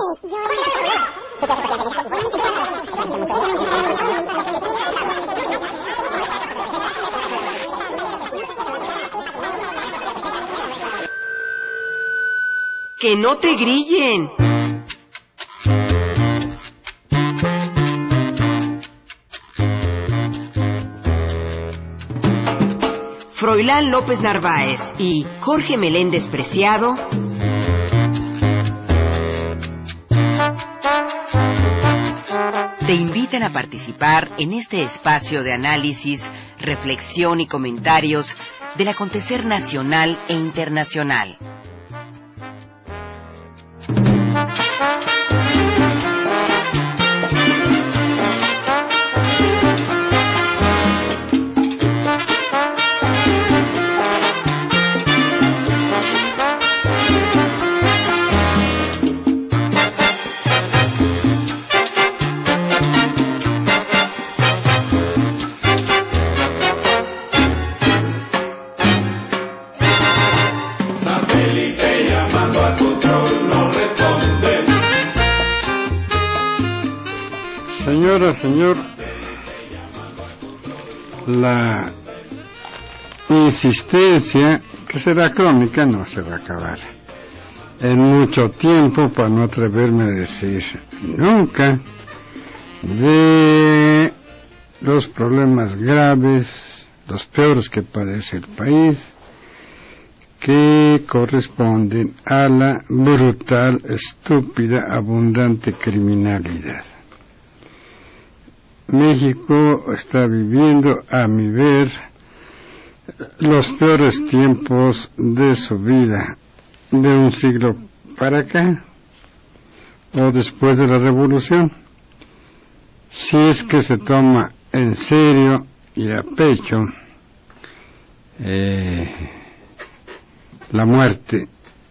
¡Que no te grillen! Froilán López Narváez y Jorge Meléndez Preciado te invitan a participar en este espacio de análisis, reflexión y comentarios del acontecer nacional e internacional. Señor, la insistencia, que será crónica, no se va a acabar en mucho tiempo, para no atreverme a decir nunca, de los problemas graves, los peores que padece el país, que corresponden a la brutal, estúpida, abundante criminalidad. México está viviendo, a mi ver, los peores tiempos de su vida, de un siglo para acá, o después de la Revolución, si es que se toma en serio y a pecho la muerte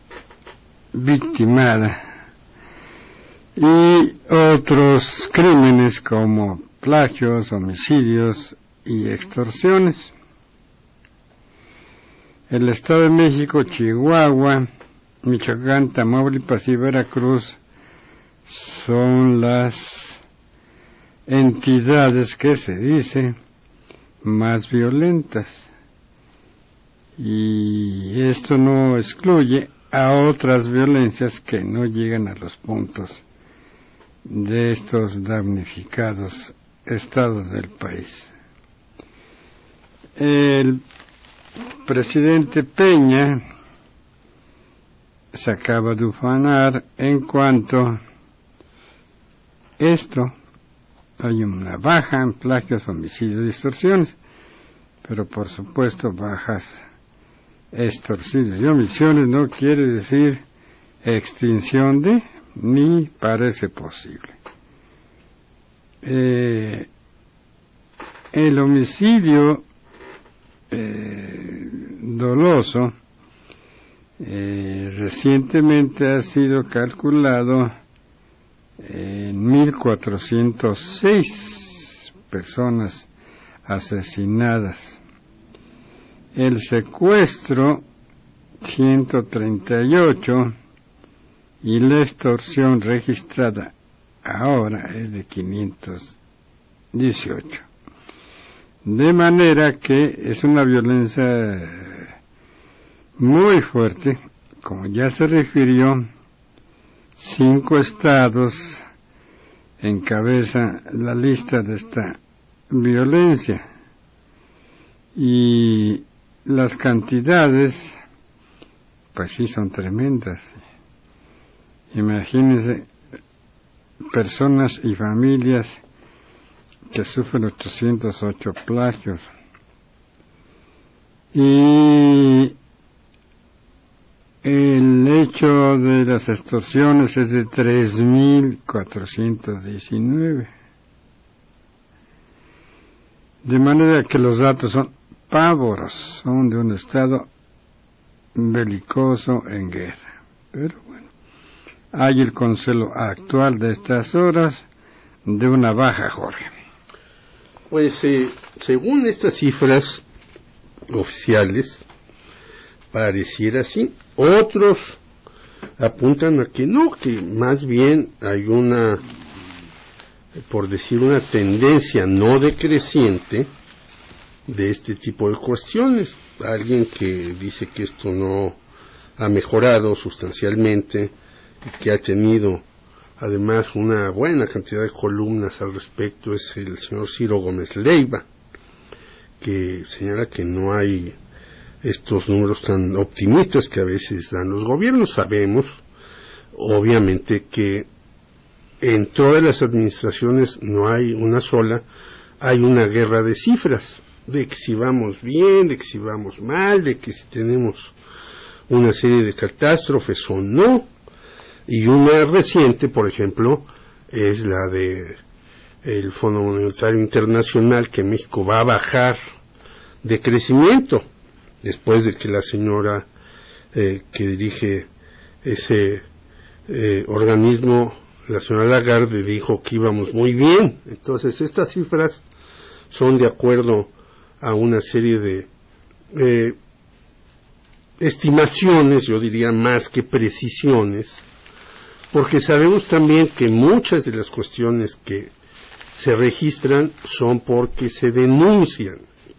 victimada y otros crímenes como plagios, homicidios y extorsiones. El Estado de México, Chihuahua, Michoacán, Tamaulipas y Veracruz son las entidades que se dice más violentas, y esto no excluye a otras violencias que no llegan a los puntos de estos damnificados estados del país. El presidente Peña se acaba de ufanar en cuanto esto, hay una baja en plagios, homicidios y extorsiones, pero por supuesto bajas extorsiones y omisiones no quiere decir extinción de, ni parece posible. El homicidio doloso recientemente ha sido calculado en 1,406 personas asesinadas. El secuestro 138 y la extorsión registrada ahora es de 518. De manera que es una violencia muy fuerte, como ya se refirió. 5 estados encabezan la lista de esta violencia, y las cantidades pues sí son tremendas. Imagínense personas y familias que sufren 808 plagios, y el hecho de las extorsiones es de 3,419. De manera que los datos son pavorosos, son de un estado belicoso en guerra. Pero bueno, hay el consuelo actual de estas horas de una baja, Jorge. Pues según estas cifras oficiales, pareciera así. Otros apuntan a que no, que más bien hay una, por decir, una tendencia no decreciente de este tipo de cuestiones. Alguien que dice que esto no ha mejorado sustancialmente y que ha tenido además una buena cantidad de columnas al respecto es el señor Ciro Gómez Leiva, que señala que no hay estos números tan optimistas que a veces dan los gobiernos. Sabemos, obviamente, que en todas las administraciones no hay una sola, hay una guerra de cifras, de que si vamos bien, de que si vamos mal, de que si tenemos una serie de catástrofes o no. Y una reciente, por ejemplo, es la de el Fondo Monetario Internacional, que México va a bajar de crecimiento, después de que la señora que dirige ese organismo, la señora Lagarde, dijo que íbamos muy bien. Entonces, estas cifras son de acuerdo a una serie de estimaciones, yo diría más que precisiones, porque sabemos también que muchas de las cuestiones que se registran son porque se denuncian,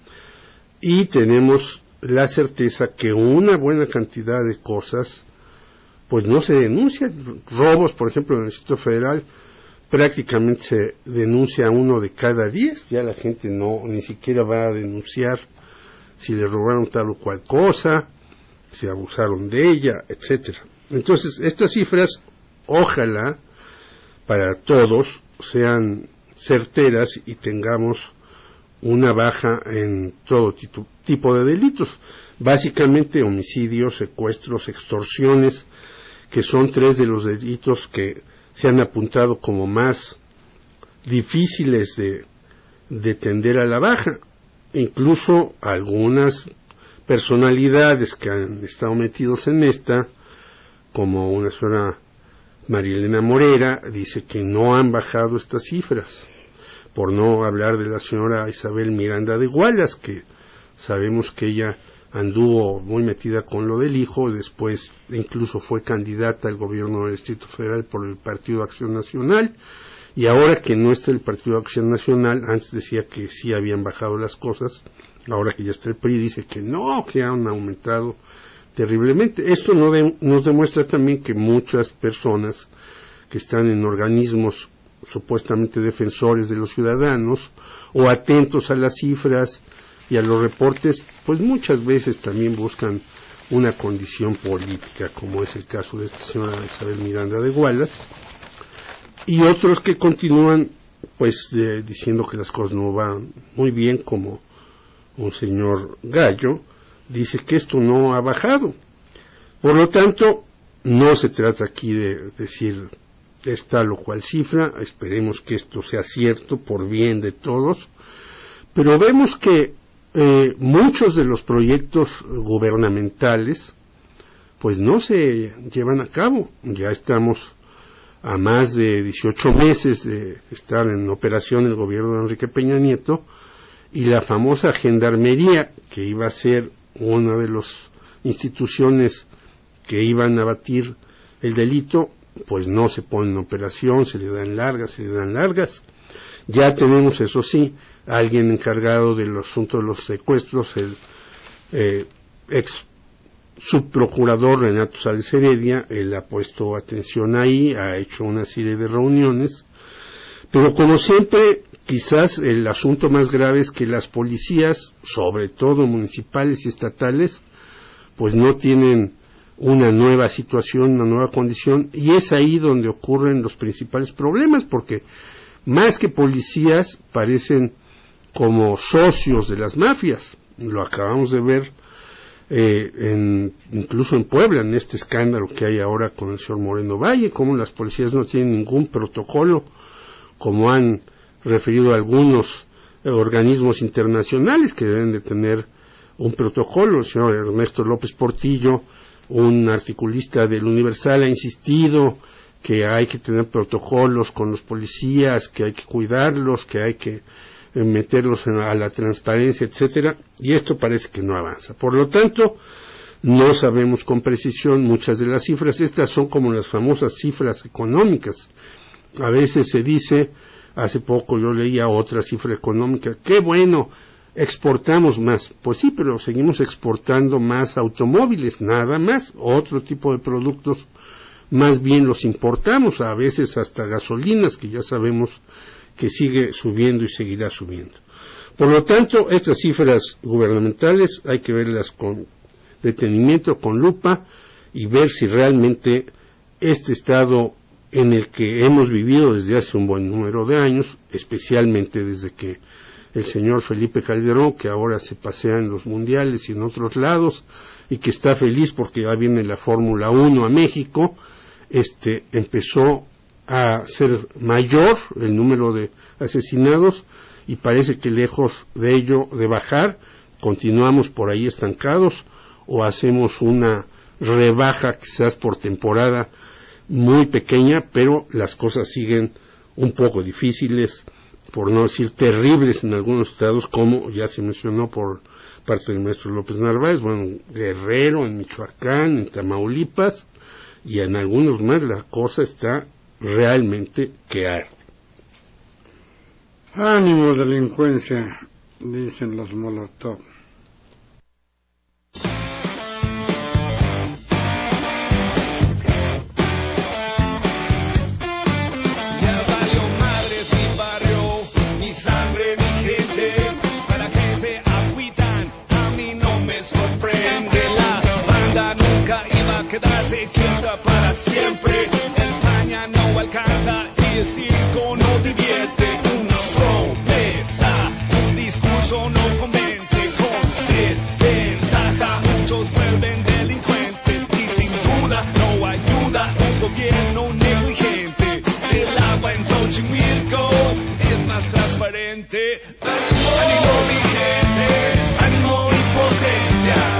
y tenemos la certeza que una buena cantidad de cosas pues no se denuncian. Robos, por ejemplo, en el Distrito Federal prácticamente se denuncia 1 de cada 10, ya la gente ni siquiera va a denunciar si le robaron tal o cual cosa, si abusaron de ella, etcétera. Entonces, estas cifras, ojalá para todos sean certeras y tengamos una baja en todo tipo de delitos, básicamente homicidios, secuestros, extorsiones, que son 3 de los delitos que se han apuntado como más difíciles de tender a la baja. Incluso algunas personalidades que han estado metidos en esta, como una señora María Elena Morera, dice que no han bajado estas cifras, por no hablar de la señora Isabel Miranda de Gualas, que sabemos que ella anduvo muy metida con lo del hijo, después incluso fue candidata al gobierno del Distrito Federal por el Partido Acción Nacional, y ahora que no está el Partido Acción Nacional, antes decía que sí habían bajado las cosas, ahora que ya está el PRI dice que no, que han aumentado terriblemente. Esto nos demuestra también que muchas personas que están en organismos supuestamente defensores de los ciudadanos o atentos a las cifras y a los reportes, pues muchas veces también buscan una condición política, como es el caso de esta señora Isabel Miranda de Gualas, y otros que continúan pues diciendo que las cosas no van muy bien, como un señor Gallo dice que esto no ha bajado. Por lo tanto, no se trata aquí de decir esta o cual cifra, esperemos que esto sea cierto por bien de todos, pero vemos que muchos de los proyectos gubernamentales pues no se llevan a cabo. Ya estamos a más de 18 meses de estar en operación el gobierno de Enrique Peña Nieto, y la famosa gendarmería, que iba a ser una de las instituciones que iban a batir el delito, pues no se pone en operación, se le dan largas. Ya tenemos, eso sí, alguien encargado del asunto de los secuestros, el ex subprocurador Renato Sales Heredia. Él ha puesto atención ahí, ha hecho una serie de reuniones, pero como siempre, quizás el asunto más grave es que las policías, sobre todo municipales y estatales, pues no tienen una nueva situación, una nueva condición, y es ahí donde ocurren los principales problemas, porque más que policías parecen como socios de las mafias. Lo acabamos de ver incluso en Puebla, en este escándalo que hay ahora con el señor Moreno Valle, como las policías no tienen ningún protocolo, como han referido a algunos organismos internacionales que deben de tener un protocolo. El señor Ernesto López Portillo, un articulista del Universal, ha insistido que hay que tener protocolos con los policías, que hay que cuidarlos, que hay que meterlos a la transparencia, etcétera, y esto parece que no avanza. Por lo tanto, no sabemos con precisión muchas de las cifras. Estas son como las famosas cifras económicas. A veces se dice, hace poco yo leía otra cifra económica, qué bueno, exportamos más. Pues sí, pero seguimos exportando más automóviles, nada más. Otro tipo de productos más bien los importamos, a veces hasta gasolinas, que ya sabemos que sigue subiendo y seguirá subiendo. Por lo tanto, estas cifras gubernamentales hay que verlas con detenimiento, con lupa, y ver si realmente este estado en el que hemos vivido desde hace un buen número de años, especialmente desde que el señor Felipe Calderón, que ahora se pasea en los mundiales y en otros lados, y que está feliz porque ya viene la Fórmula 1 a México, empezó a ser mayor el número de asesinados, y parece que lejos de ello de bajar, continuamos por ahí estancados, o hacemos una rebaja quizás por temporada muy pequeña, pero las cosas siguen un poco difíciles, por no decir terribles en algunos estados, como ya se mencionó por parte del maestro López Narváez, bueno, Guerrero, en Michoacán, en Tamaulipas, y en algunos más la cosa está realmente que arde. Ánimo, delincuencia, dicen los Molotov. Quedarse quieta para siempre. España no alcanza y el circo no divierte. Una promesa, un discurso no convence. Con desventaja muchos vuelven delincuentes y sin duda no ayuda un gobierno negligente. El agua en Xochimilco es más transparente. Ánimo mi gente, ánimo y potencia.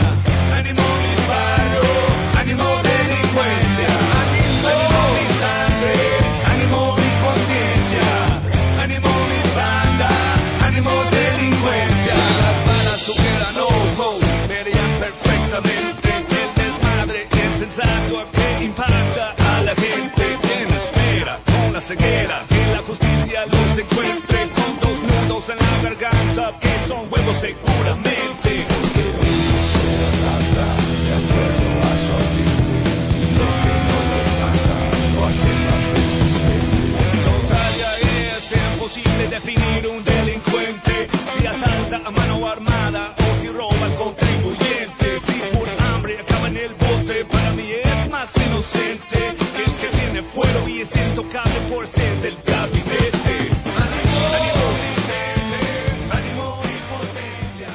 Ceguera, que la justicia los encuentre con dos nudos en la garganta que son huevos seguramente. Todavía es imposible definir un delincuente, si asalta a mano armada o si roba al contribuyente. Si por hambre acaba en el bote, para mí es más inocente el que tiene fuero y es intocable por ser del gabinete. Ánimo y potencia.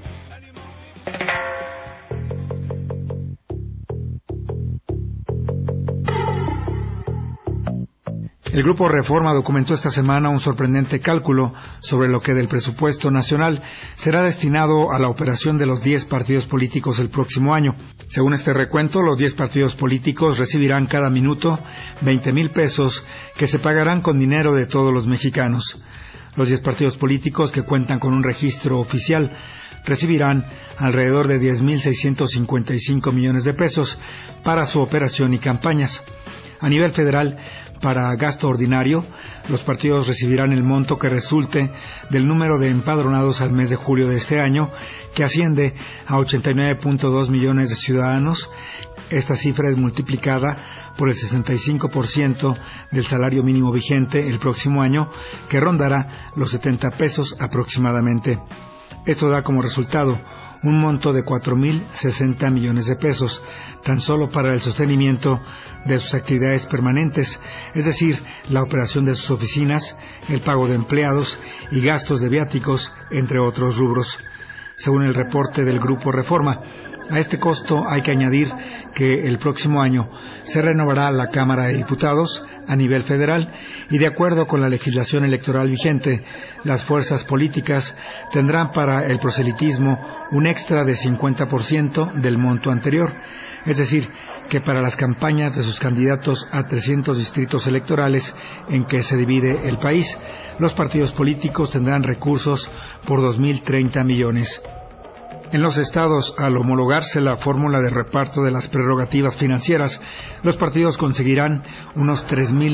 El Grupo Reforma documentó esta semana un sorprendente cálculo sobre lo que del presupuesto nacional será destinado a la operación de los 10 partidos políticos el próximo año. Según este recuento, los 10 partidos políticos recibirán cada minuto 20,000 pesos que se pagarán con dinero de todos los mexicanos. Los 10 partidos políticos que cuentan con un registro oficial recibirán alrededor de 10,655 millones de pesos para su operación y campañas. A nivel federal, para gasto ordinario, los partidos recibirán el monto que resulte del número de empadronados al mes de julio de este año, que asciende a 89.2 millones de ciudadanos. Esta cifra es multiplicada por el 65% del salario mínimo vigente el próximo año, que rondará los 70 pesos aproximadamente. Esto da como resultado un monto de 4,060 millones de pesos, tan solo para el sostenimiento de sus actividades permanentes, es decir, la operación de sus oficinas, el pago de empleados y gastos de viáticos, entre otros rubros. Según el reporte del Grupo Reforma, a este costo hay que añadir que el próximo año se renovará la Cámara de Diputados a nivel federal y, de acuerdo con la legislación electoral vigente, las fuerzas políticas tendrán para el proselitismo un extra de 50% del monto anterior, es decir, que para las campañas de sus candidatos a 300 distritos electorales en que se divide el país, los partidos políticos tendrán recursos por 2,030 millones. En los estados, al homologarse la fórmula de reparto de las prerrogativas financieras, los partidos conseguirán unos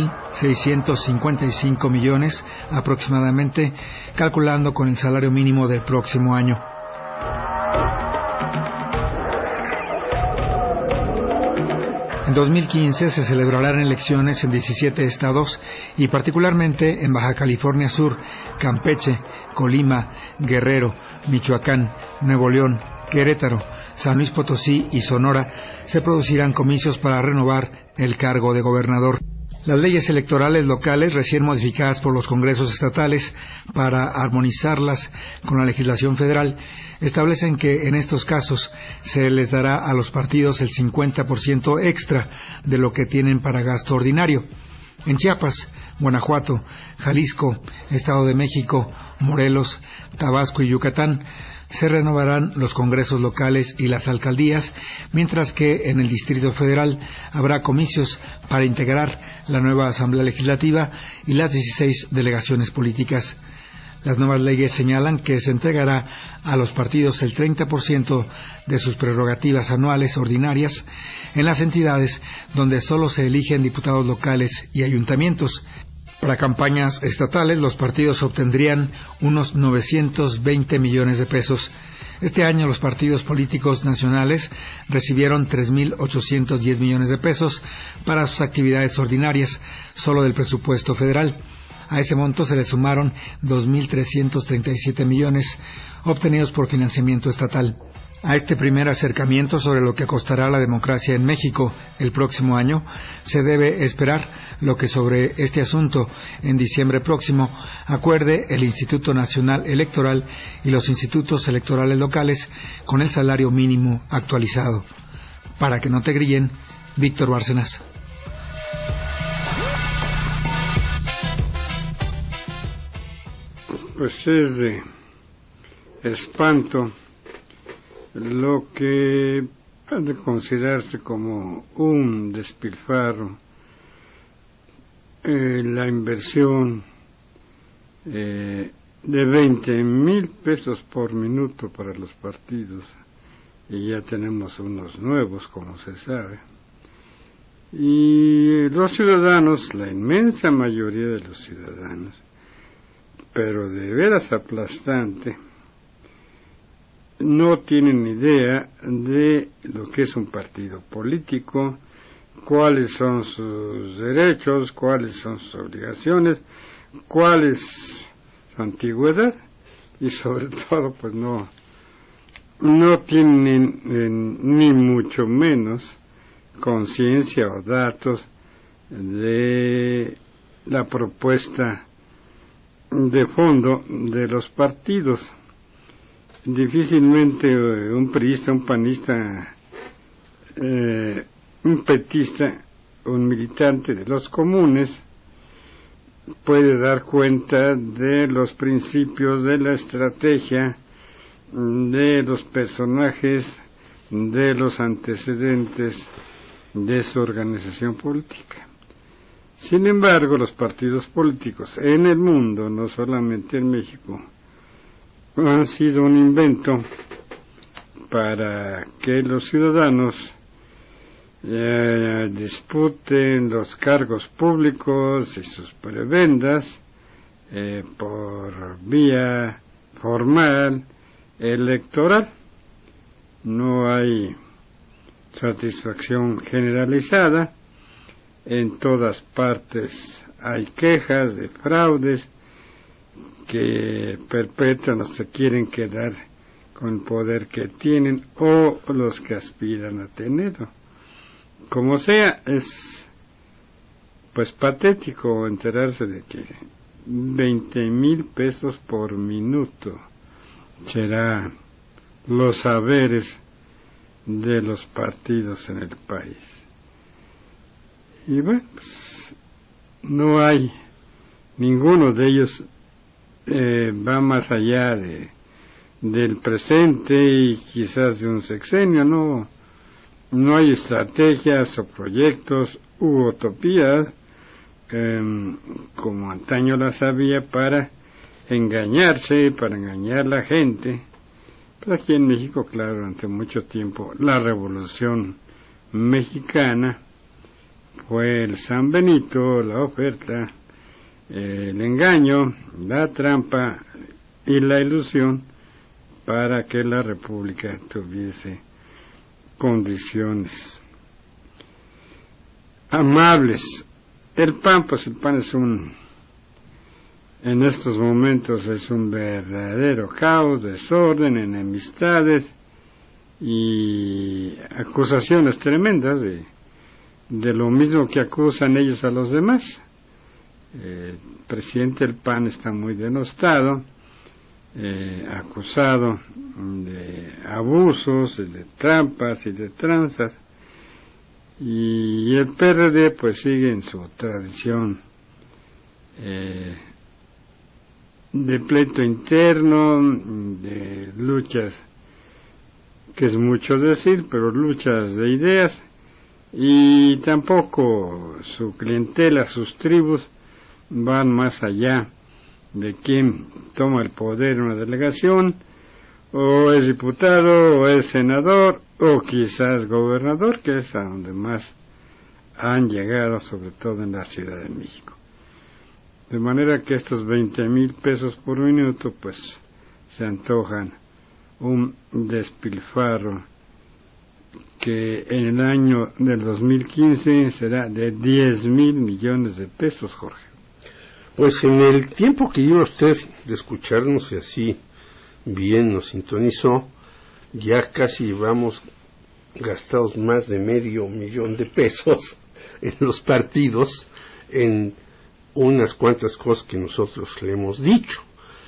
3.655 millones aproximadamente, calculando con el salario mínimo del próximo año. En 2015 se celebrarán elecciones en 17 estados y particularmente en Baja California Sur, Campeche, Colima, Guerrero, Michoacán, Nuevo León, Querétaro, San Luis Potosí y Sonora se producirán comicios para renovar el cargo de gobernador. Las leyes electorales locales, recién modificadas por los congresos estatales para armonizarlas con la legislación federal, establecen que en estos casos se les dará a los partidos el 50% extra de lo que tienen para gasto ordinario. En Chiapas, Guanajuato, Jalisco, Estado de México, Morelos, Tabasco y Yucatán se renovarán los congresos locales y las alcaldías, mientras que en el Distrito Federal habrá comicios para integrar la nueva Asamblea Legislativa y las 16 delegaciones políticas. Las nuevas leyes señalan que se entregará a los partidos el 30% de sus prerrogativas anuales ordinarias en las entidades donde solo se eligen diputados locales y ayuntamientos. Para campañas estatales, los partidos obtendrían unos 920 millones de pesos. Este año los partidos políticos nacionales recibieron 3.810 millones de pesos para sus actividades ordinarias, solo del presupuesto federal. A ese monto se le sumaron 2.337 millones obtenidos por financiamiento estatal. A este primer acercamiento sobre lo que costará la democracia en México el próximo año, se debe esperar lo que sobre este asunto en diciembre próximo acuerde el Instituto Nacional Electoral y los institutos electorales locales con el salario mínimo actualizado. Para que no te grillen, Víctor Bárcenas. Pues es de espanto lo que ha de considerarse como un despilfarro, la inversión de 20,000 pesos por minuto para los partidos, y ya tenemos unos nuevos, como se sabe. Y los ciudadanos, la inmensa mayoría de los ciudadanos, pero de veras aplastante, no tienen idea de lo que es un partido político, cuáles son sus derechos, cuáles son sus obligaciones, cuál es su antigüedad, y sobre todo pues no tienen ni mucho menos conciencia o datos de la propuesta de fondo de los partidos. Difícilmente un priista, un panista, un petista, un militante de los comunes puede dar cuenta de los principios, de la estrategia, de los personajes, de los antecedentes de su organización política. Sin embargo, los partidos políticos en el mundo, no solamente en México, han sido un invento para que los ciudadanos disputen los cargos públicos y sus prebendas por vía formal electoral. No hay satisfacción generalizada, en todas partes hay quejas de fraudes que perpetran los que quieren quedar con el poder que tienen o los que aspiran a tenerlo. Como sea, es pues patético enterarse de que 20,000 pesos por minuto será los saberes de los partidos en el país. Y bueno, pues, no hay ninguno de ellos va más allá del presente y quizás de un sexenio. No hay estrategias o proyectos u utopías como antaño las había para engañarse, para engañar a la gente Pero aquí en México, claro, durante mucho tiempo, la Revolución Mexicana fue el San Benito, la oferta, el engaño, la trampa y la ilusión para que la República tuviese condiciones amables. El PAN, pues el PAN es en estos momentos es un verdadero caos, desorden, enemistades y acusaciones tremendas de lo mismo que acusan ellos a los demás. El presidente del PAN está muy denostado, acusado de abusos, de trampas y de tranzas, y el PRD pues sigue en su tradición de pleito interno, de luchas, que es mucho decir, pero luchas de ideas, y tampoco su clientela, sus tribus van más allá de quién toma el poder en una delegación, o es diputado, o es senador, o quizás gobernador, que es a donde más han llegado, sobre todo en la Ciudad de México. De manera que estos 20,000 pesos por minuto, pues, se antojan un despilfarro que en el año del 2015 será de 10,000 millones de pesos, Jorge. Pues en el tiempo que lleva usted de escucharnos y así bien nos sintonizó, ya casi llevamos gastados más de $500,000 de pesos en los partidos, en unas cuantas cosas que nosotros le hemos dicho.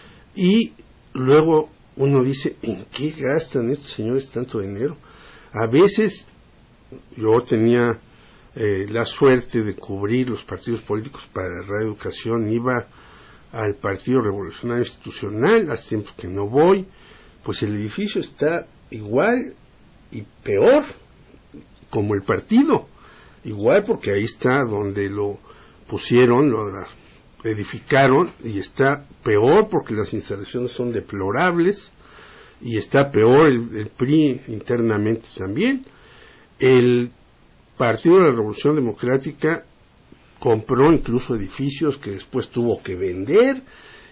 Y luego uno dice, ¿en qué gastan estos señores tanto dinero? A veces yo tenía la suerte de cubrir los partidos políticos para Radio Educación, iba al Partido Revolucionario Institucional, hace tiempos que no voy, pues el edificio está igual y peor como el partido, igual porque ahí está donde lo pusieron, lo edificaron, y está peor porque las instalaciones son deplorables, y está peor el PRI internamente también. El Partido de la Revolución Democrática compró incluso edificios que después tuvo que vender,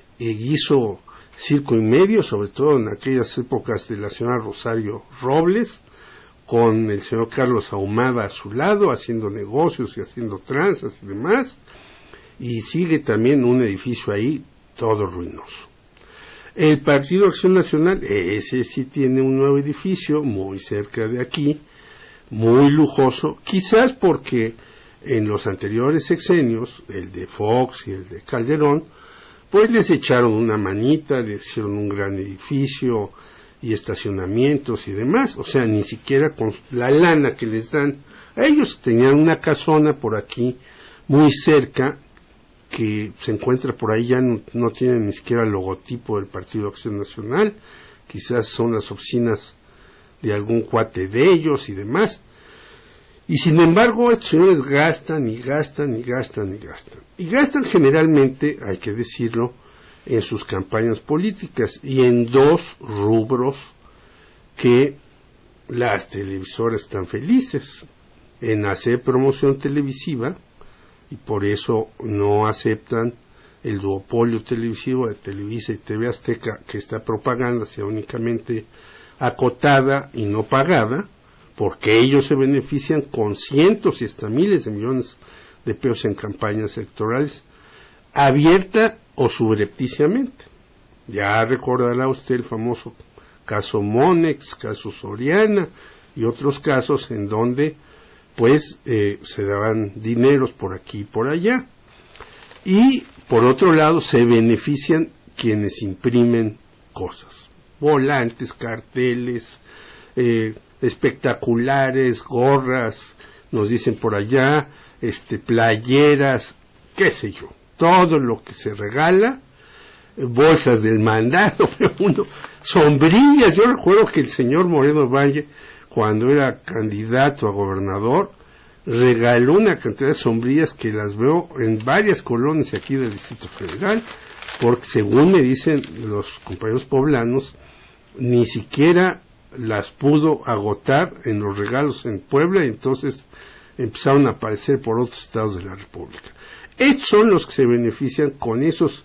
hizo circo y medio, sobre todo en aquellas épocas de la señora Rosario Robles, con el señor Carlos Ahumada a su lado, haciendo negocios y haciendo tranzas y demás, y sigue también un edificio ahí todo ruinoso. El Partido de Acción Nacional, ese sí tiene un nuevo edificio muy cerca de aquí, muy lujoso, quizás porque en los anteriores sexenios, el de Fox y el de Calderón, pues les echaron una manita, les hicieron un gran edificio y estacionamientos y demás, o sea, ni siquiera con la lana que les dan, ellos tenían una casona por aquí, muy cerca, que se encuentra por ahí, ya no tiene ni siquiera el logotipo del Partido de Acción Nacional, quizás son las oficinas de algún cuate de ellos y demás, y sin embargo estos señores gastan y gastan y gastan y gastan, y gastan generalmente, hay que decirlo, en sus campañas políticas, y en dos rubros que las televisoras están felices, en hacer promoción televisiva, y por eso no aceptan el duopolio televisivo de Televisa y TV Azteca, que esta propaganda sea únicamente acotada y no pagada, porque ellos se benefician con cientos y hasta miles de millones de pesos en campañas electorales, abierta o subrepticiamente. Ya recordará usted el famoso caso Monex, caso Soriana y otros casos en donde pues se daban dineros por aquí y por allá. Y por otro lado se benefician quienes imprimen cosas, volantes, carteles, espectaculares, gorras, nos dicen por allá, playeras, qué sé yo, todo lo que se regala, bolsas del mandado, sombrillas. Yo recuerdo que el señor Moreno Valle, cuando era candidato a gobernador, regaló una cantidad de sombrillas que las veo en varias colonias aquí del Distrito Federal, porque según me dicen los compañeros poblanos, ni siquiera las pudo agotar en los regalos en Puebla, y entonces empezaron a aparecer por otros estados de la República. Estos son los que se benefician con esos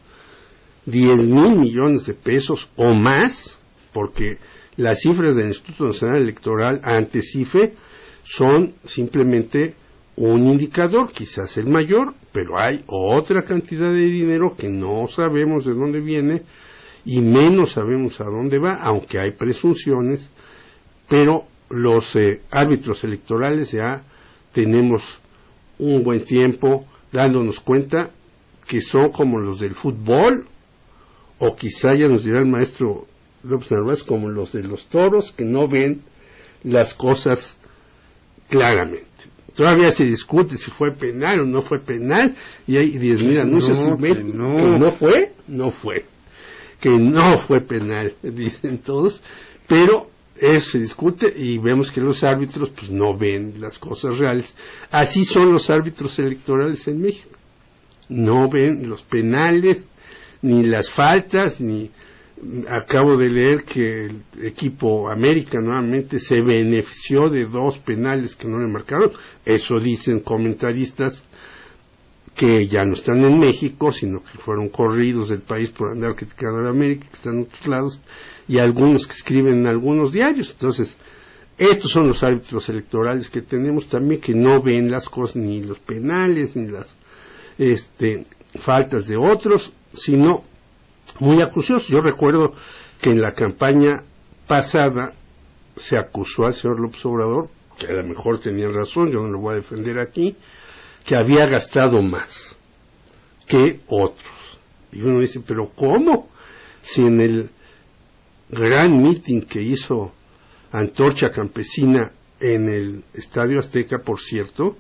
10,000 millones de pesos o más, porque las cifras del Instituto Nacional Electoral ante CIFE son simplemente un indicador, quizás el mayor, pero hay otra cantidad de dinero que no sabemos de dónde viene y menos sabemos a dónde va, aunque hay presunciones, pero los árbitros electorales ya tenemos un buen tiempo dándonos cuenta que son como los del fútbol, o quizá ya nos dirá el maestro López Narváez, como los de los toros, que no ven las cosas claramente. Todavía se discute si fue penal o no fue penal, y hay 10,000 anuncios que no fue, que no fue penal, dicen todos, pero eso se discute y vemos que los árbitros pues no ven las cosas reales. Así son los árbitros electorales en México, no ven los penales, ni las faltas, ni... Acabo de leer que el equipo América nuevamente se benefició de 2 penales que no le marcaron. Eso dicen comentaristas que ya no están en México, sino que fueron corridos del país por andar criticando a América, que están en otros lados, y algunos que escriben en algunos diarios. Entonces, estos son los árbitros electorales que tenemos también, que no ven las cosas, ni los penales, ni las faltas de otros, sino muy acuciosos. Yo recuerdo que en la campaña pasada se acusó al señor López Obrador, que a lo mejor tenía razón, yo no lo voy a defender aquí, que había gastado más que otros. Y uno dice, pero ¿cómo? Si en el gran meeting que hizo Antorcha Campesina en el Estadio Azteca, por cierto,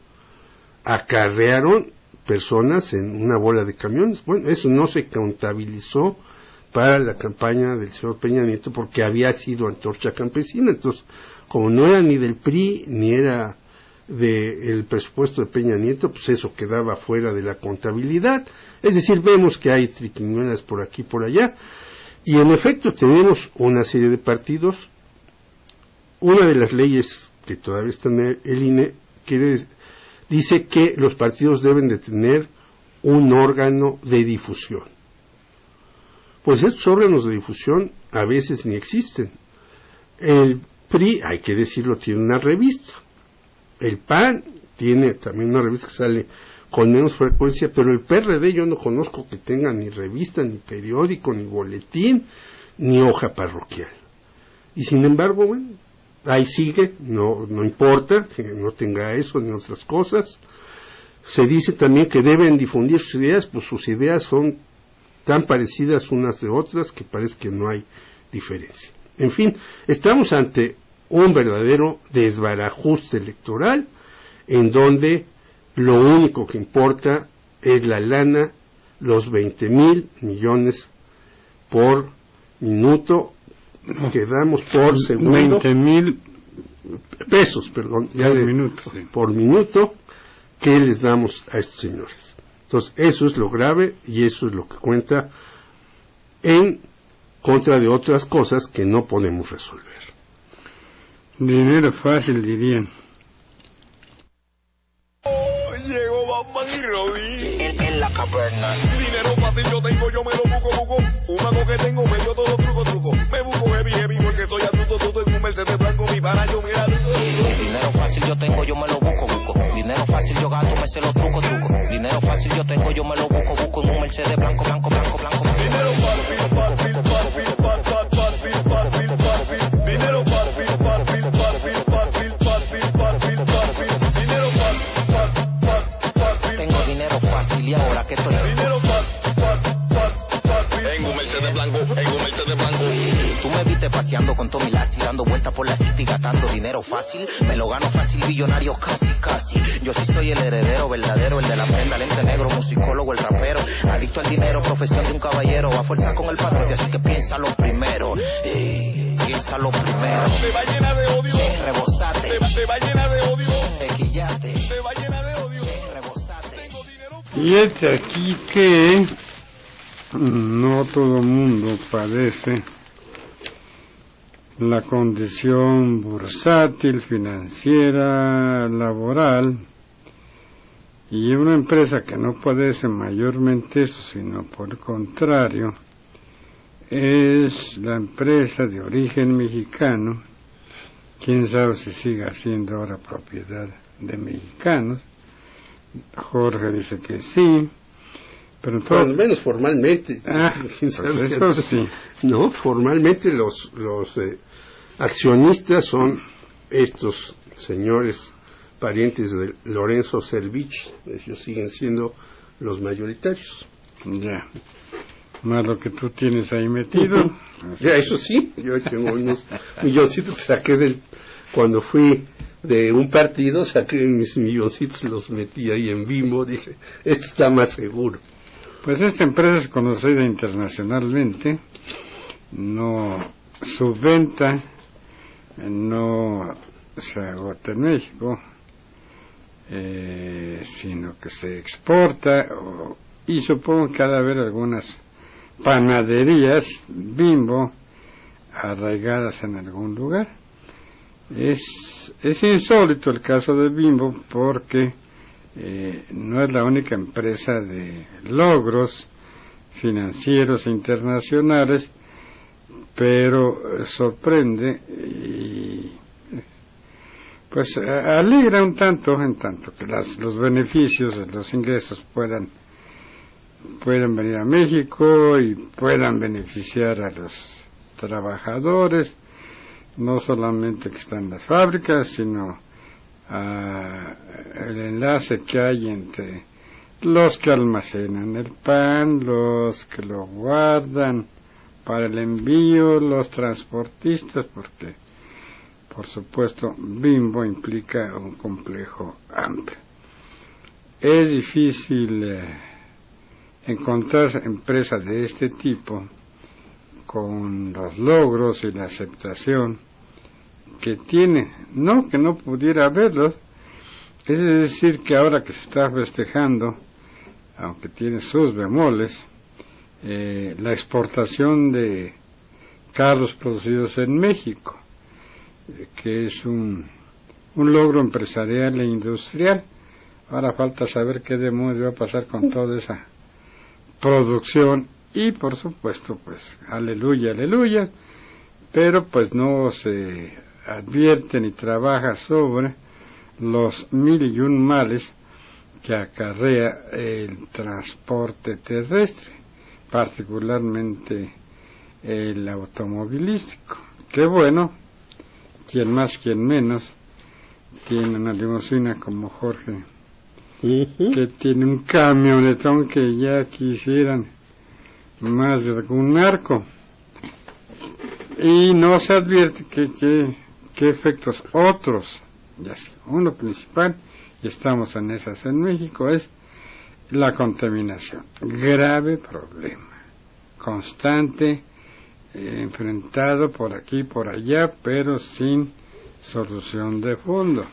acarrearon personas en una bola de camiones. Bueno, eso no se contabilizó para la campaña del señor Peña Nieto porque había sido Antorcha Campesina. Entonces, como no era ni del PRI ni era del presupuesto de Peña Nieto, pues eso quedaba fuera de la contabilidad. Es decir, vemos que hay triquiñuelas por aquí y por allá, y en efecto tenemos una serie de partidos. Una de las leyes que todavía está en el INE dice que los partidos deben de tener un órgano de difusión. Pues estos órganos de difusión a veces ni existen. El PRI, hay que decirlo, tiene una revista. El PAN tiene también una revista que sale con menos frecuencia, pero el PRD yo no conozco que tenga ni revista, ni periódico, ni boletín, ni hoja parroquial. Y sin embargo, bueno, ahí sigue, no importa que no tenga eso ni otras cosas. Se dice también que deben difundir sus ideas, pues sus ideas son tan parecidas unas de otras que parece que no hay diferencia. En fin, estamos ante un verdadero desbarajuste electoral en donde lo único que importa es la lana, los 20,000 millones por minuto que damos por segundo. 20,000 pesos, perdón, por minuto que les damos a estos señores. Entonces, eso es lo grave y eso es lo que cuenta en contra de otras cosas que no podemos resolver. Dinero fácil, dirían. Llegó Batman y Robin en la caverna. Dinero fácil yo tengo, yo me lo busco. Un mago que tengo, me dio todo truco. Me busco heavy, porque soy astuto en un Mercedes blanco, mi pana yo mira. Dinero fácil yo tengo, yo me lo busco. Dinero fácil yo gasto, me sé los truco. Dinero fácil yo tengo, yo me lo busco en un Mercedes blanco. Dinero fácil. Dinero fácil. Tengo dinero fácil y ahora que estoy en un Mercedes blanco. Tú me viste paseando con Tommy Lassie, dando vueltas por la city, gastando dinero fácil. Me lo gano fácil, billonario casi. Yo sí soy el heredero verdadero, el de la prenda, lente negro, musicólogo, el rapero. Adicto al dinero, profesión de un caballero. A fuerza con el patrón, así que piénsalo primero. Piénsalo primero. Te va llena de odio. Rebosate. Te va llena de odio. Tequillate. Te va llena de odio. Rebosate. Tengo dinero. Y es aquí que no todo mundo padece la condición bursátil, financiera, laboral, y una empresa que no padece mayormente eso, sino por el contrario, es la empresa de origen mexicano. Quién sabe si sigue siendo ahora propiedad de mexicanos. Jorge dice que sí, pero por lo menos formalmente. ¿Quién sabe? Pues eso sí. No, formalmente los accionistas son estos señores parientes de Lorenzo Servich. Ellos siguen siendo los mayoritarios. Ya. Más lo que tú tienes ahí metido. Ya, eso sí, yo tengo unos milloncitos que saqué cuando fui de un partido, saqué mis milloncitos, los metí ahí en Bimbo, dije, esto está más seguro. Pues esta empresa es conocida internacionalmente, su venta no se agota en México, sino que se exporta, y supongo que ha de haber algunas panaderías Bimbo arraigadas en algún lugar. Es insólito el caso de Bimbo porque no es la única empresa de logros financieros internacionales, pero sorprende y pues alegra un tanto, en tanto que los beneficios, los ingresos puedan venir a México y puedan beneficiar a los trabajadores, no solamente que están en las fábricas, sino el enlace que hay entre los que almacenan el pan, los que lo guardan para el envío, los transportistas, porque por supuesto Bimbo implica un complejo amplio. Es difícil encontrar empresas de este tipo con los logros y la aceptación que tiene, no que no pudiera haberlos, es decir que ahora que se está festejando, aunque tiene sus bemoles, la exportación de carros producidos en México, que es un logro empresarial e industrial. Ahora falta saber qué demonios va a pasar con toda esa producción y por supuesto pues aleluya, aleluya, pero pues no se advierte ni trabaja sobre los 1001 males que acarrea el transporte terrestre, particularmente el automovilístico. Qué bueno, quien más, quien menos, tiene una limusina como Jorge, que tiene un camionetón que ya quisieran más de algún narco, y no se advierte qué efectos otros, ya sé, uno principal, y estamos en esas en México, es la contaminación, grave problema, constante, enfrentado por aquí y por allá, pero sin solución de fondo.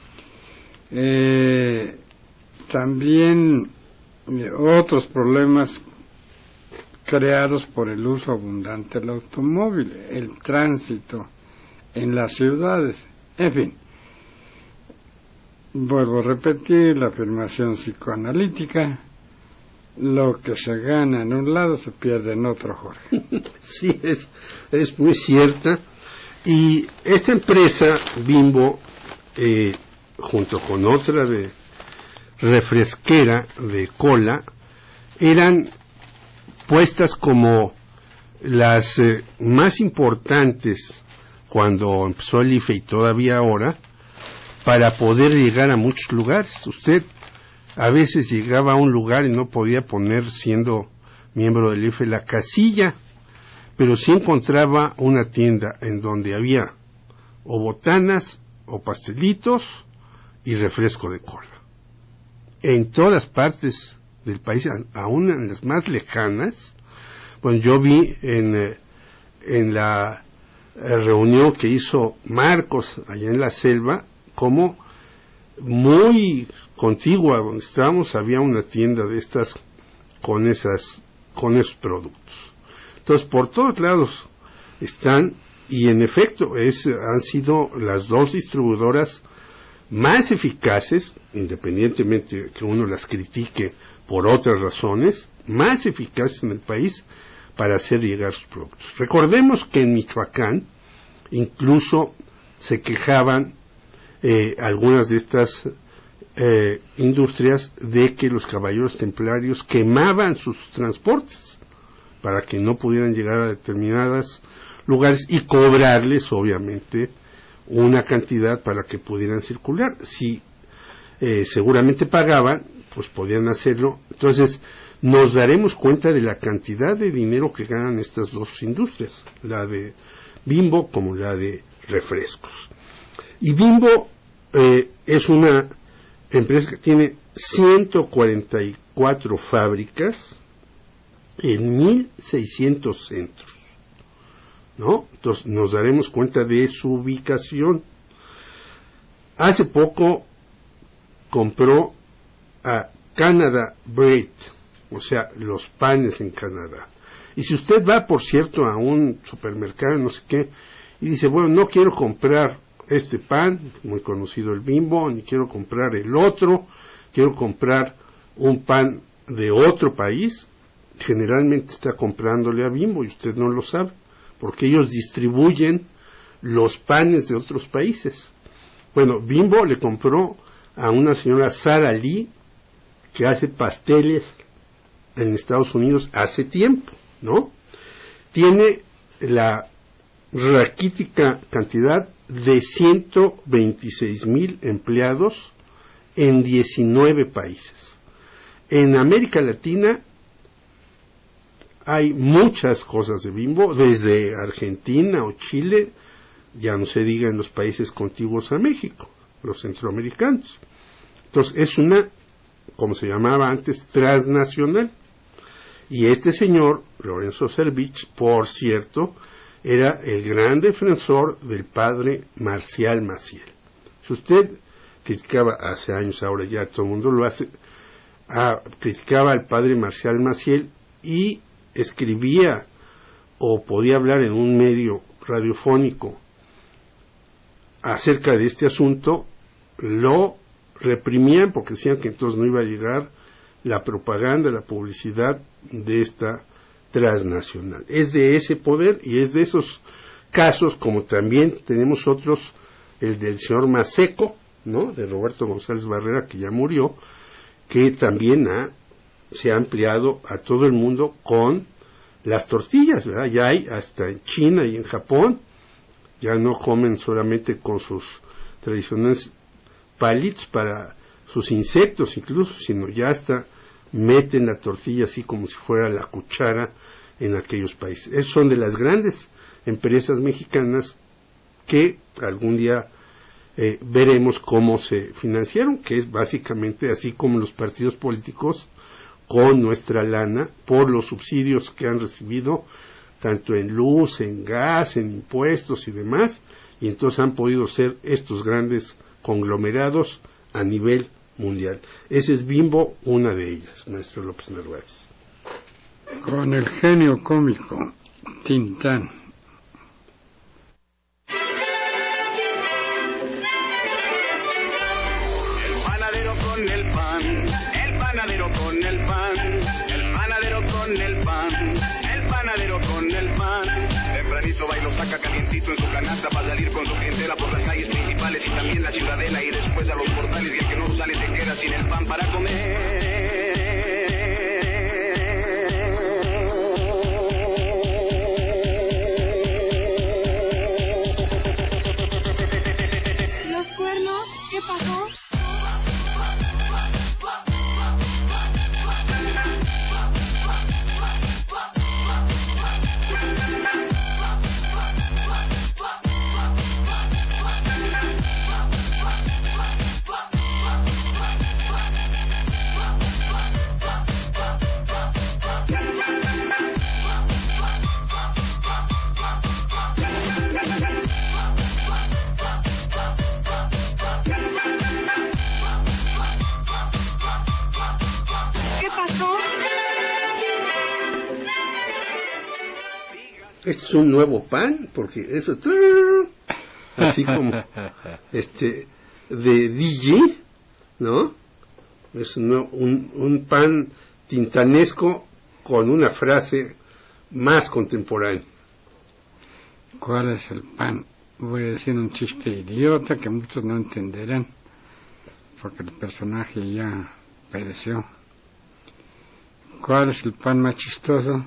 También otros problemas creados por el uso abundante del automóvil, el tránsito en las ciudades, en fin. Vuelvo a repetir la afirmación psicoanalítica: lo que se gana en un lado se pierde en otro, Jorge. Sí, es muy cierta. Y esta empresa Bimbo, junto con otra de refresquera de cola, eran puestas como las más importantes cuando empezó el IFE y todavía ahora, para poder llegar a muchos lugares. Usted a veces llegaba a un lugar y no podía poner, siendo miembro del IFE, la casilla, pero sí encontraba una tienda en donde había o botanas o pastelitos y refresco de cola. En todas partes del país, aún en las más lejanas. Bueno, yo vi en la reunión que hizo Marcos allá en la selva, como muy contigua donde estábamos había una tienda de estas con esos productos. Entonces, por todos lados están Y en efecto, han sido las dos distribuidoras más eficaces, independientemente que uno las critique por otras razones, más eficaces en el país para hacer llegar sus productos. Recordemos que en Michoacán incluso se quejaban algunas de estas industrias de que los caballeros templarios quemaban sus transportes para que no pudieran llegar a determinados lugares y cobrarles obviamente una cantidad para que pudieran circular. Si seguramente pagaban, pues podían hacerlo. Entonces nos daremos cuenta de la cantidad de dinero que ganan estas dos industrias, la de Bimbo como la de refrescos. Y Bimbo es una empresa que tiene 144 fábricas en 1,600 centros, ¿no? Entonces nos daremos cuenta de su ubicación. Hace poco compró a Canada Bread, o sea, los panes en Canadá. Y si usted va, por cierto, a un supermercado, no sé qué, y dice, bueno, no quiero comprar este pan, muy conocido el Bimbo, ni quiero comprar el otro, quiero comprar un pan de otro país, generalmente está comprándole a Bimbo y usted no lo sabe, porque ellos distribuyen los panes de otros países. Bueno, Bimbo le compró a una señora Sara Lee, que hace pasteles en Estados Unidos hace tiempo, ¿no? Tiene la raquítica cantidad de 126,000 empleados en 19 países. En América Latina hay muchas cosas de Bimbo, desde Argentina o Chile, ya no se diga en los países contiguos a México, los centroamericanos. Entonces es una, como se llamaba antes, transnacional. Y este señor, Lorenzo Servitje, por cierto, era el gran defensor del padre Marcial Maciel. Si usted criticaba hace años, ahora ya todo el mundo lo hace, criticaba al padre Marcial Maciel y escribía o podía hablar en un medio radiofónico acerca de este asunto, lo reprimían porque decían que entonces no iba a llegar la propaganda, la publicidad de esta transnacional. Es de ese poder y es de esos casos, como también tenemos otros, el del señor Maseco, ¿no?, de Roberto González Barrera, que ya murió, que también se ha ampliado a todo el mundo con las tortillas, ¿verdad? Ya hay hasta en China y en Japón, ya no comen solamente con sus tradicionales palitos para sus insectos incluso, sino ya hasta meten la tortilla así como si fuera la cuchara en aquellos países. Esas son de las grandes empresas mexicanas que algún día veremos cómo se financiaron, que es básicamente así como los partidos políticos, con nuestra lana, por los subsidios que han recibido, tanto en luz, en gas, en impuestos y demás, y entonces han podido ser estos grandes conglomerados a nivel mundial. Ese es Bimbo, una de ellas, maestro López Narváez. Con el genio cómico Tintán. El panadero con el pan, el panadero con el pan, el panadero con el pan, el panadero con el pan. Tempranito va y lo saca calientito en su canasta para salir con su clientela por las calles principales y también la ciudadela, y después a los portales, y el que no sale se queda sin el pan para comer. ¿Los cuernos? ¿Qué pasó? este es un nuevo pan, porque eso, así como, de DJ, ¿no? Es un pan tintanesco con una frase más contemporánea. ¿Cuál es el pan? Voy a decir un chiste idiota que muchos no entenderán, porque el personaje ya pereció. ¿Cuál es el pan más chistoso?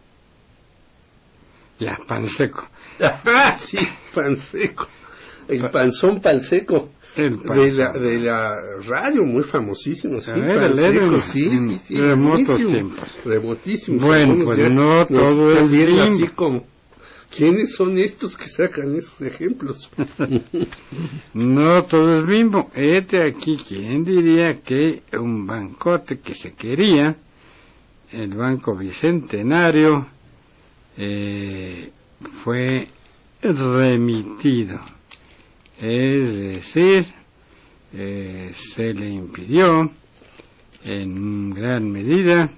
Ya, pan seco. Sí, pan seco. El panzón pan seco. De la radio, muy famosísimo, sí, pan seco, sí. Remotísimos. Bueno, pues no todo es Bimbo. Así como, ¿quiénes son estos que sacan esos ejemplos? No todo es Bimbo. Aquí, ¿quién diría que un bancote que se quería, el Banco Bicentenario, fue remitido? Es decir, se le impidió en gran medida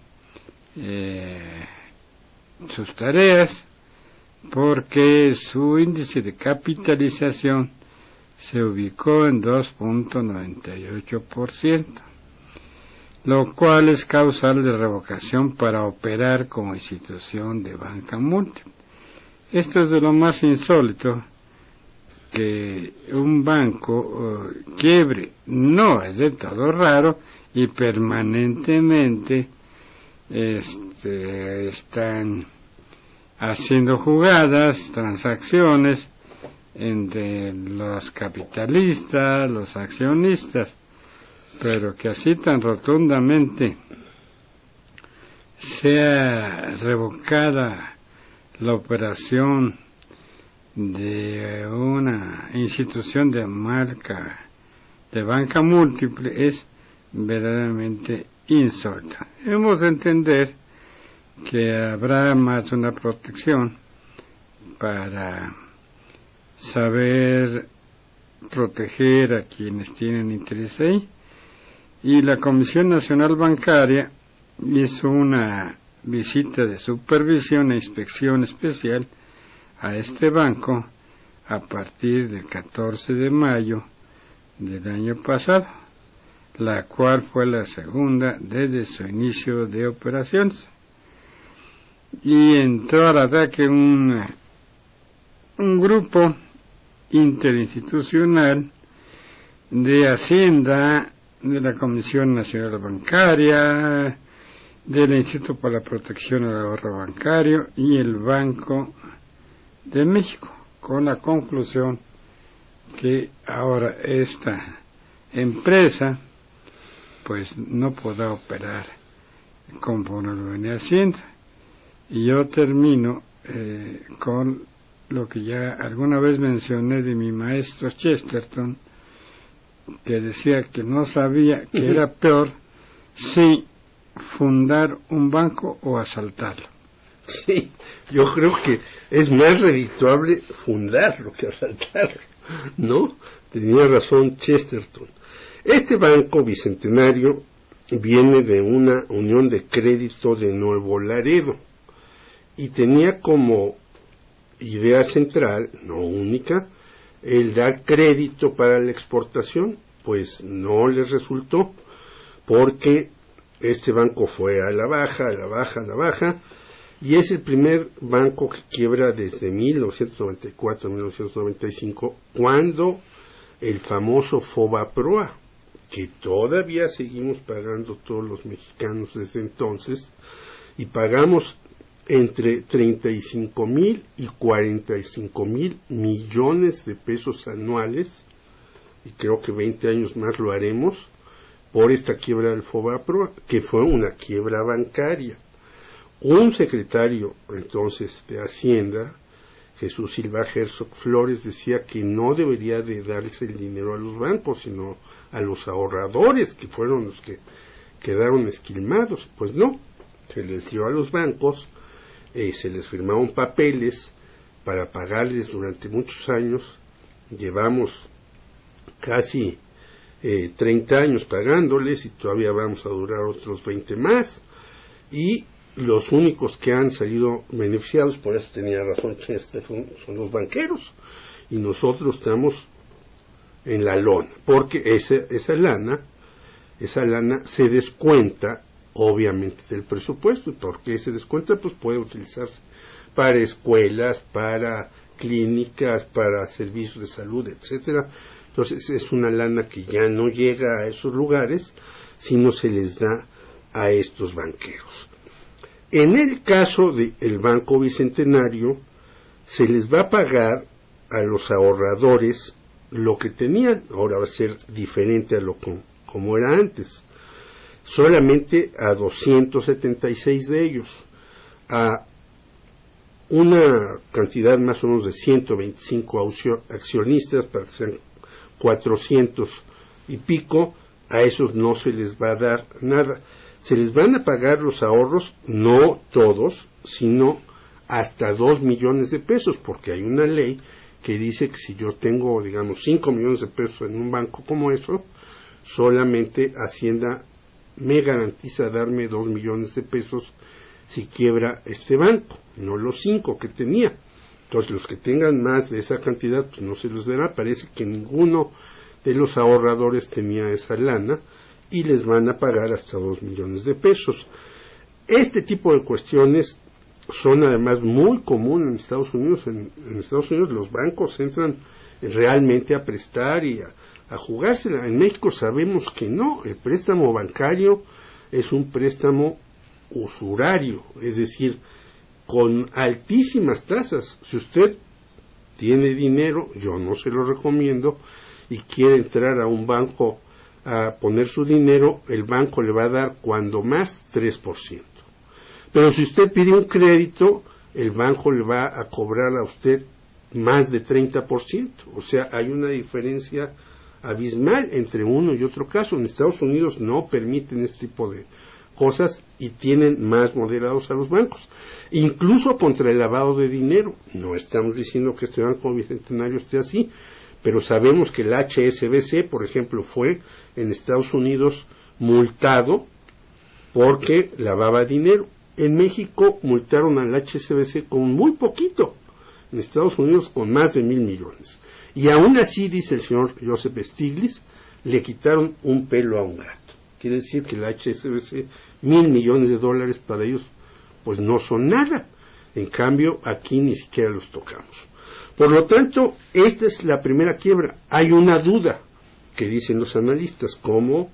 sus tareas porque su índice de capitalización se ubicó en 2.98%, lo cual es causal de revocación para operar como institución de banca múltiple. Esto es de lo más insólito, que un banco quiebre. No es de todo raro, y permanentemente están haciendo jugadas, transacciones entre los capitalistas, los accionistas, pero que así tan rotundamente sea revocada la operación de una institución de banca múltiple es verdaderamente insólito. Hemos de entender que habrá más una protección para saber proteger a quienes tienen interés ahí, y la Comisión Nacional Bancaria hizo una visita de supervisión e inspección especial a este banco a partir del 14 de mayo del año pasado, la cual fue la segunda desde su inicio de operaciones. Y entró al ataque un grupo interinstitucional de Hacienda, de la Comisión Nacional Bancaria, del Instituto para la Protección al Ahorro Bancario y el Banco de México, con la conclusión que ahora esta empresa pues no podrá operar conforme lo venía haciendo. Y yo termino con lo que ya alguna vez mencioné de mi maestro Chesterton, que decía que no sabía que era peor si fundar un banco o asaltarlo. Sí, yo creo que es más redituable fundarlo que asaltarlo, ¿no? Tenía razón Chesterton. Este Banco Bicentenario viene de una unión de crédito de Nuevo Laredo y tenía como idea central, no única, el dar crédito para la exportación. Pues no les resultó, porque este banco fue a la baja, y es el primer banco que quiebra desde 1994-1995, cuando el famoso Fobaproa, que todavía seguimos pagando todos los mexicanos desde entonces, y pagamos entre 35,000 y 45,000 millones de pesos anuales, y creo que 20 años más lo haremos, por esta quiebra del Fobaproa, que fue una quiebra bancaria. Un secretario entonces de Hacienda, Jesús Silva Herzog Flores, decía que no debería de darse el dinero a los bancos, sino a los ahorradores, que fueron los que quedaron esquilmados. Pues no, se les dio a los bancos, se les firmaron papeles para pagarles durante muchos años. Llevamos casi 30 años pagándoles y todavía vamos a durar otros 20 más, y los únicos que han salido beneficiados, por eso tenía razón Chester, son los banqueros, y nosotros estamos en la lona, porque esa lana se descuenta obviamente del presupuesto, porque se descuenta pues puede utilizarse para escuelas, para clínicas, para servicios de salud, etcétera. Entonces es una lana que ya no llega a esos lugares, sino se les da a estos banqueros. En el caso del Banco Bicentenario, se les va a pagar a los ahorradores lo que tenían, ahora va a ser diferente a lo como era antes, solamente a 276 de ellos, a una cantidad más o menos de 125 accionistas, para que sean 400 y pico, a esos no se les va a dar nada. Se les van a pagar los ahorros, no todos, sino hasta 2 millones de pesos, porque hay una ley que dice que si yo tengo, digamos, 5 millones de pesos en un banco como eso, solamente Hacienda me garantiza darme 2 millones de pesos si quiebra este banco, no los 5 que tenía. Entonces los que tengan más de esa cantidad pues no se los dará. Parece que ninguno de los ahorradores tenía esa lana y les van a pagar hasta 2 millones de pesos. Este tipo de cuestiones son además muy comunes en Estados Unidos. En Estados Unidos los bancos entran realmente a prestar y a jugársela. En México sabemos que no, el préstamo bancario es un préstamo usurario, es decir, con altísimas tasas. Si usted tiene dinero, yo no se lo recomiendo, y quiere entrar a un banco a poner su dinero, el banco le va a dar cuando más 3%. Pero si usted pide un crédito, el banco le va a cobrar a usted más de 30%. O sea, hay una diferencia abismal entre uno y otro caso. En Estados Unidos no permiten este tipo de cosas y tienen más moderados a los bancos, incluso contra el lavado de dinero. No estamos diciendo que este Banco Bicentenario esté así, pero sabemos que el HSBC, por ejemplo, fue en Estados Unidos multado porque lavaba dinero. En México multaron al HSBC con muy poquito, en Estados Unidos con más de 1,000 millones. Y aún así, dice el señor Joseph Stiglitz, le quitaron un pelo a un gato. Quiere decir que el HSBC, 1,000 millones de dólares para ellos, pues no son nada. En cambio, aquí ni siquiera los tocamos. Por lo tanto, esta es la primera quiebra. Hay una duda que dicen los analistas, como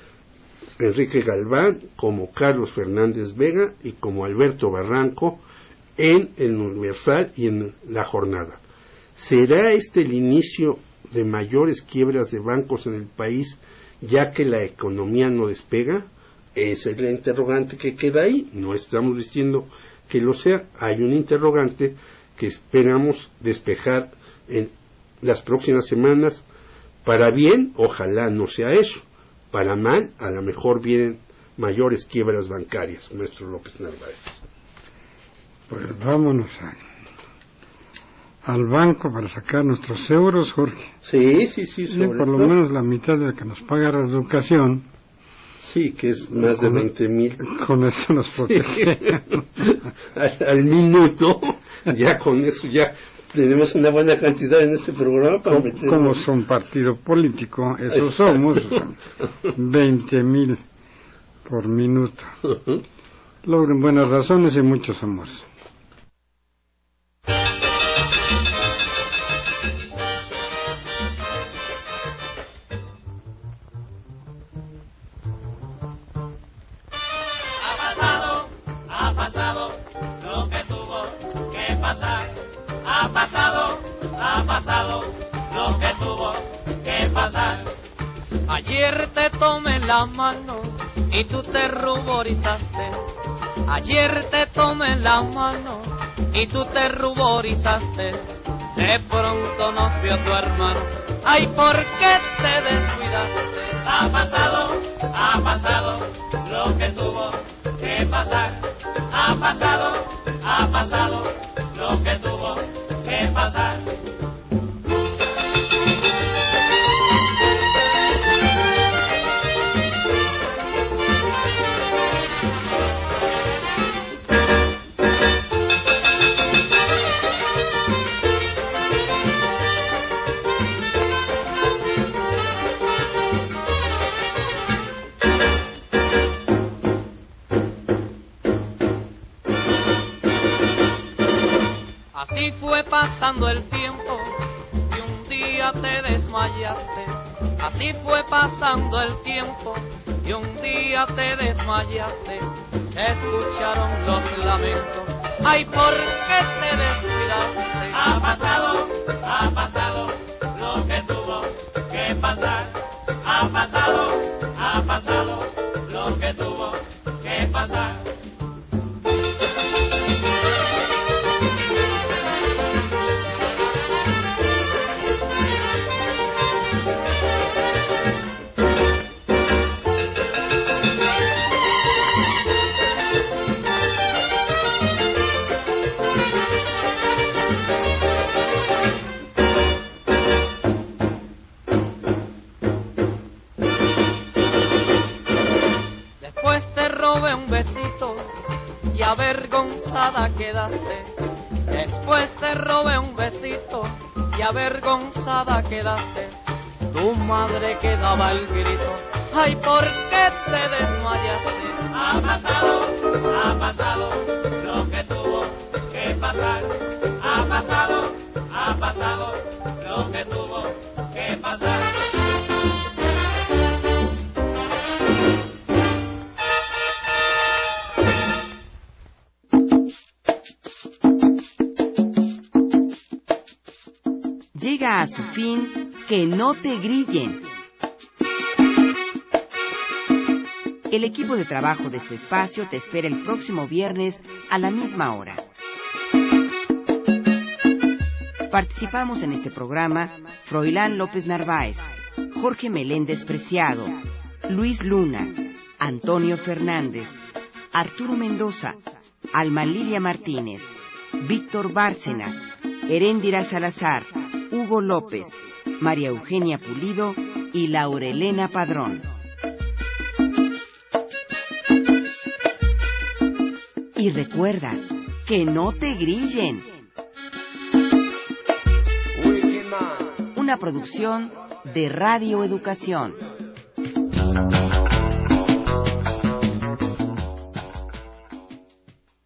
Enrique Galván, como Carlos Fernández Vega y como Alberto Barranco en el Universal y en La Jornada. ¿Será este el inicio de mayores quiebras de bancos en el país, ya que la economía no despega? Esa es la interrogante que queda ahí. No estamos diciendo que lo sea. Hay un interrogante que esperamos despejar en las próximas semanas. Para bien, ojalá no sea eso. Para mal, a lo mejor vienen mayores quiebras bancarias, maestro López Narváez. Pues vámonos al banco para sacar nuestros euros, Jorge. Sí, por lo menos la mitad de la que nos paga la educación. Sí, que es más de 20,000. Con eso nos protege. al minuto, ya con eso ya tenemos una buena cantidad en este programa para meter. Como son partido político, eso somos 20,000 por minuto. Logren buenas razones y muchos amores. Ayer te tomé la mano y tú te ruborizaste. Ayer te tomé la mano y tú te ruborizaste. De pronto nos vio tu hermano. Ay, ¿por qué te descuidaste? Ha pasado lo que tuvo que pasar. Ha pasado lo que tuvo que pasar. Así fue pasando el tiempo y un día te desmayaste. Así fue pasando el tiempo y un día te desmayaste. Se escucharon los lamentos. Ay, ¿por qué te descuidaste? Ha pasado lo que tuvo que pasar. Ha pasado lo que tuvo que pasar. Y avergonzada quedaste. Después te robé un besito y avergonzada quedaste. Tu madre que daba el grito. Ay, ¿por qué te desmayaste? Ha pasado lo que tuvo que pasar. Ha pasado lo que tuvo que pasar. Llega a su fin Que no te grillen. El equipo de trabajo de este espacio te espera el próximo viernes a la misma hora. Participamos en este programa Froilán López Narváez, Jorge Meléndez Preciado, Luis Luna, Antonio Fernández, Arturo Mendoza, Alma Lilia Martínez, Víctor Bárcenas, Heréndira Salazar, Hugo López, María Eugenia Pulido y Laurelena Padrón. Y recuerda, que no te grillen. Una producción de Radio Educación.